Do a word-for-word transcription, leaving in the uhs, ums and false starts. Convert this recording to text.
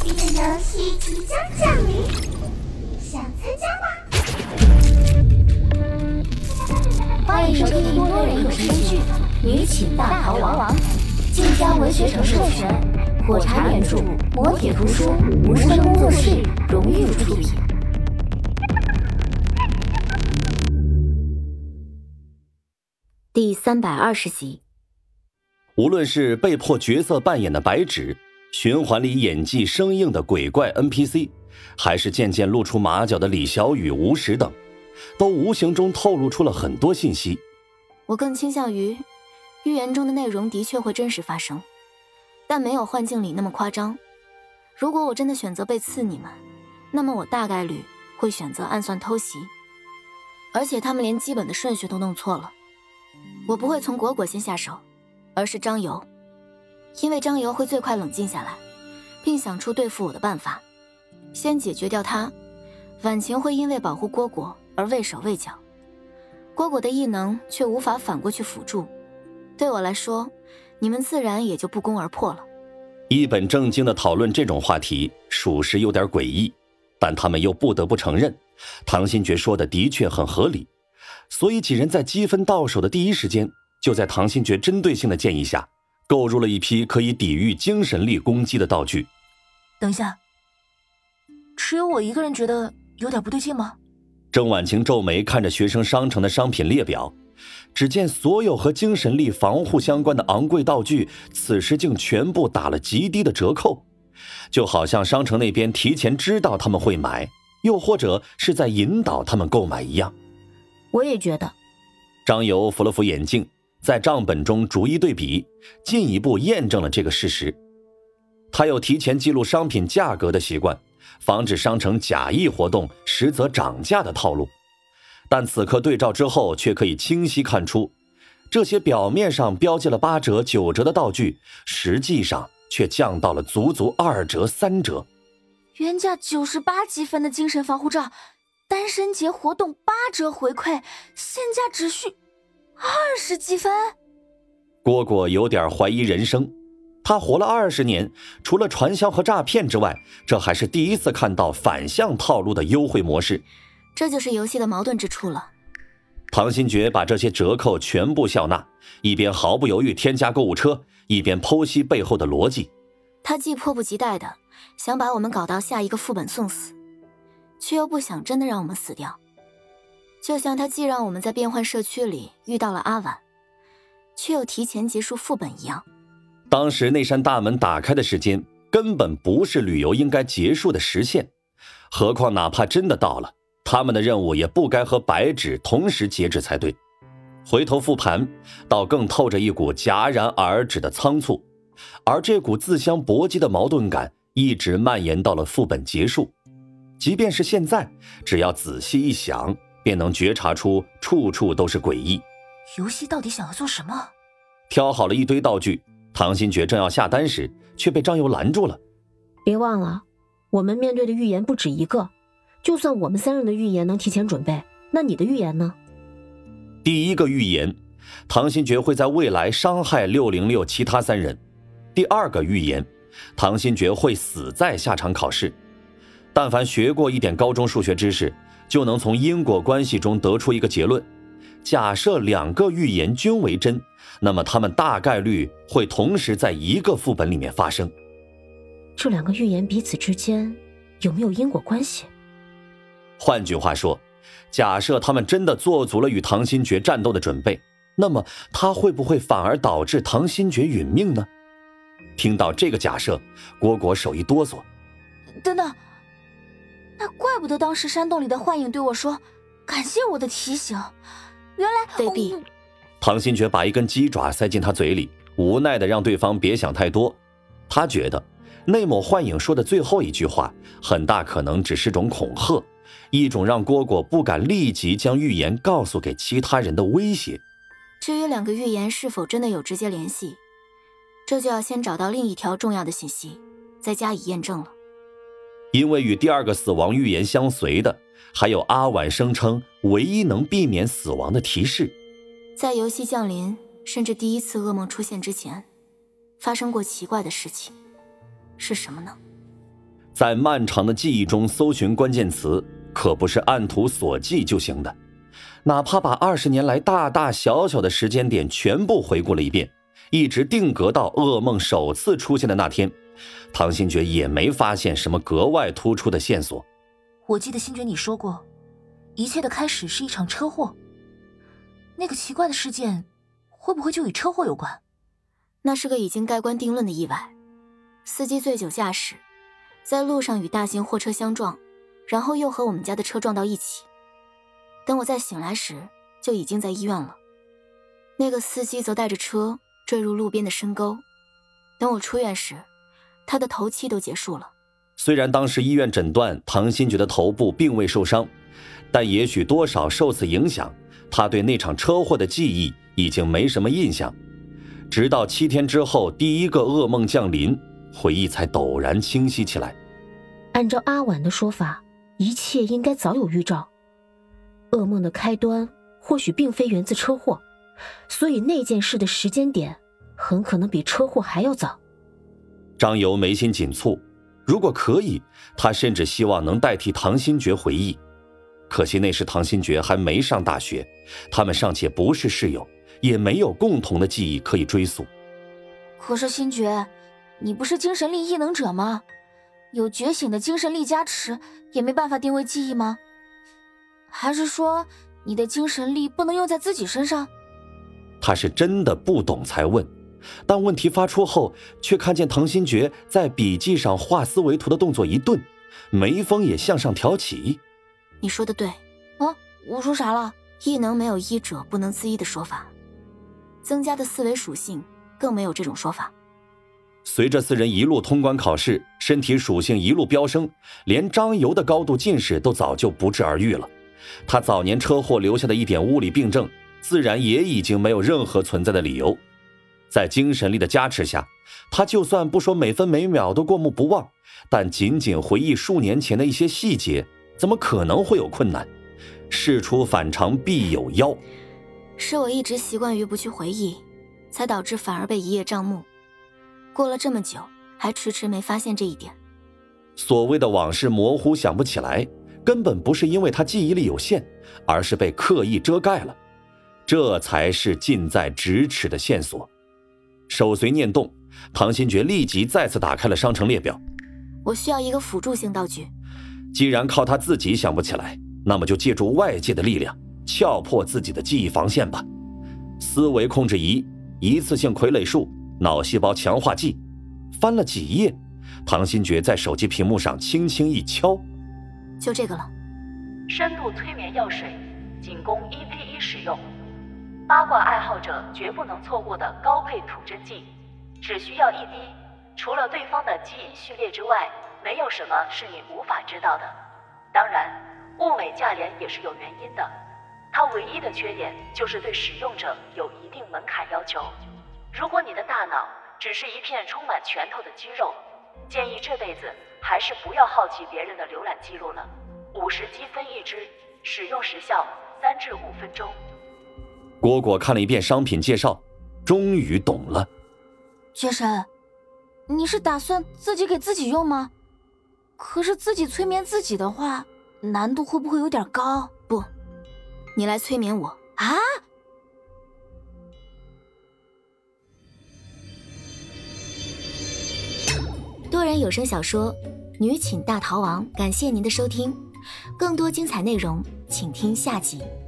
这个游戏即将降临，想参加吗？ 欢迎收听多人有声剧《女寝大逃亡》，晋江文学城授权，火柴原著，磨铁图书，无声工作室荣誉出品。第三百二十集。 无论是被迫角色扮演的白纸，循环里演技生硬的鬼怪 N P C， 还是渐渐露出马脚的李小雨、吴石等，都无形中透露出了很多信息。 我更倾向于预言中的内容的确会真实发生，但没有幻境里那么夸张。如果我真的选择被刺你们，那么我大概率会选择暗算偷袭，而且他们连基本的顺序都弄错了。我不会从果果先下手，而是张游，因为张游会最快冷静下来，并想出对付我的办法。先解决掉他，婉晴会因为保护蝈蝈而畏手畏脚，蝈蝈的异能却无法反过去辅助，对我来说，你们自然也就不攻而破了。 一本正经地讨论这种话题，属实有点诡异，但他们又不得不承认，唐新觉说的的确很合理。所以几人在积分到手的第一时间，就在唐新觉针对性的建议下，购入了一批可以抵御精神力攻击的道具。 等一下，只有我一个人觉得有点不对劲吗？ 郑婉晴皱眉看着学生商城的商品列表，只见所有和精神力防护相关的昂贵道具此时竟全部打了极低的折扣，就好像商城那边提前知道他们会买，又或者是在引导他们购买一样。 我也觉得。 张游扶了扶眼镜，在账本中逐一对比，进一步验证了这个事实。他有提前记录商品价格的习惯，防止商城假意活动实则涨价的套路。但此刻对照之后，却可以清晰看出，这些表面上标记了八折九折的道具，实际上却降到了足足二折三折。 原价九十八积分的精神防护罩，单身节活动八折回馈，现价只需二十积分。 蝈蝈有点怀疑人生，他活了二十年，除了传销和诈骗之外，这还是第一次看到反向套路的优惠模式。 这就是游戏的矛盾之处了。 唐新觉把这些折扣全部笑纳，一边毫不犹豫添加购物车，一边剖析背后的逻辑。 他既迫不及待的想把我们搞到下一个副本送死，却又不想真的让我们死掉。就像他既让我们在变换社区里遇到了阿婉，却又提前结束副本一样。 当时那扇大门打开的时间根本不是旅游应该结束的时限，何况哪怕真的到了，他们的任务也不该和白纸同时截止才对。回头复盘，倒更透着一股戛然而止的仓促，而这股自相搏击的矛盾感一直蔓延到了副本结束。即便是现在，只要仔细一想，便能觉察出处处都是诡异。 游戏到底想要做什么？ 挑好了一堆道具，唐新觉正要下单时，却被张游拦住了。 别忘了，我们面对的预言不止一个，就算我们三人的预言能提前准备，那你的预言呢？ 第一个预言，唐新觉会在未来伤害六零六其他三人。第二个预言，唐新觉会死在下场考试。但凡学过一点高中数学知识，就能从因果关系中得出一个结论。假设两个预言均为真，那么他们大概率会同时在一个副本里面发生。 这两个预言彼此之间有没有因果关系？ 换句话说，假设他们真的做足了与唐新觉战斗的准备，那么他会不会反而导致唐新觉殒命呢？听到这个假设，蝈蝈手一哆嗦。 等等，那怪不得当时山洞里的幻影对我说感谢我的提醒，原来对比、 哦、 唐新觉把一根鸡爪塞进他嘴里，无奈的让对方别想太多。他觉得那抹幻影说的最后一句话很大可能只是种恐吓，一种让蝈蝈不敢立即将预言告诉给其他人的威胁。 至于两个预言是否真的有直接联系，这就要先找到另一条重要的信息，再加以验证了。 因为与第二个死亡预言相随的，还有阿婉声称唯一能避免死亡的提示。 在游戏降临甚至第一次噩梦出现之前，发生过奇怪的事情，是什么呢？ 在漫长的记忆中搜寻关键词，可不是按图索骥就行的。哪怕把二十年来大大小小的时间点全部回顾了一遍，一直定格到噩梦首次出现的那天，唐新觉也没发现什么格外突出的线索。 我记得新觉你说过，一切的开始是一场车祸。那个奇怪的事件，会不会就与车祸有关？ 那是个已经盖棺定论的意外。司机醉酒驾驶，在路上与大型货车相撞，然后又和我们家的车撞到一起。等我再醒来时，就已经在医院了。那个司机则带着车坠入路边的深沟。等我出院时，他的头七都结束了。 虽然当时医院诊断唐新觉的头部并未受伤，但也许多少受此影响，他对那场车祸的记忆已经没什么印象。直到七天之后，第一个噩梦降临，回忆才陡然清晰起来。 按照阿婉的说法，一切应该早有预兆。噩梦的开端或许并非源自车祸，所以那件事的时间点很可能比车祸还要早。 张游眉心紧蹙，如果可以，他甚至希望能代替唐新觉回忆。可惜那时唐新觉还没上大学，他们尚且不是室友，也没有共同的记忆可以追溯。 可是新觉，你不是精神力异能者吗？有觉醒的精神力加持，也没办法定位记忆吗？还是说你的精神力不能用在自己身上？ 他是真的不懂才问，但问题发出后，却看见唐新觉在笔记上画思维图的动作一顿，眉峰也向上挑起。 你说的对。 啊，我说啥了？ 异能没有医者不能自医的说法，增加的思维属性更没有这种说法。 随着四人一路通关考试，身体属性一路飙升，连张游的高度近视都早就不治而愈了。他早年车祸留下的一点物理病症，自然也已经没有任何存在的理由。在精神力的加持下，他就算不说每分每秒都过目不忘，但仅仅回忆数年前的一些细节，怎么可能会有困难？事出反常必有妖。 是我一直习惯于不去回忆，才导致反而被一叶障目。过了这么久，还迟迟没发现这一点。 所谓的往事模糊想不起来，根本不是因为他记忆力有限，而是被刻意遮盖了。这才是近在咫尺的线索。手随念动，唐新觉立即再次打开了商城列表。 我需要一个辅助性道具。 既然靠他自己想不起来，那么就借助外界的力量，撬破自己的记忆防线吧。思维控制仪、一次性傀儡术、脑细胞强化剂。翻了几页，唐新觉在手机屏幕上轻轻一敲， 就这个了。 深度催眠药水，仅供一 v 一使用。八卦爱好者绝不能错过的高配吐真剂，只需要一滴，除了对方的基因序列之外，没有什么是你无法知道的。当然，物美价廉也是有原因的，它唯一的缺点就是对使用者有一定门槛要求。如果你的大脑只是一片充满拳头的肌肉，建议这辈子还是不要好奇别人的浏览记录了。五十积分一支，使用时效三至五分钟。 蝈蝈看了一遍商品介绍，终于懂了。 学神，你是打算自己给自己用吗？可是自己催眠自己的话，难度会不会有点高？ 不，你来催眠我啊！ 多人有声小说《女寝大逃亡》，感谢您的收听，更多精彩内容，请听下集。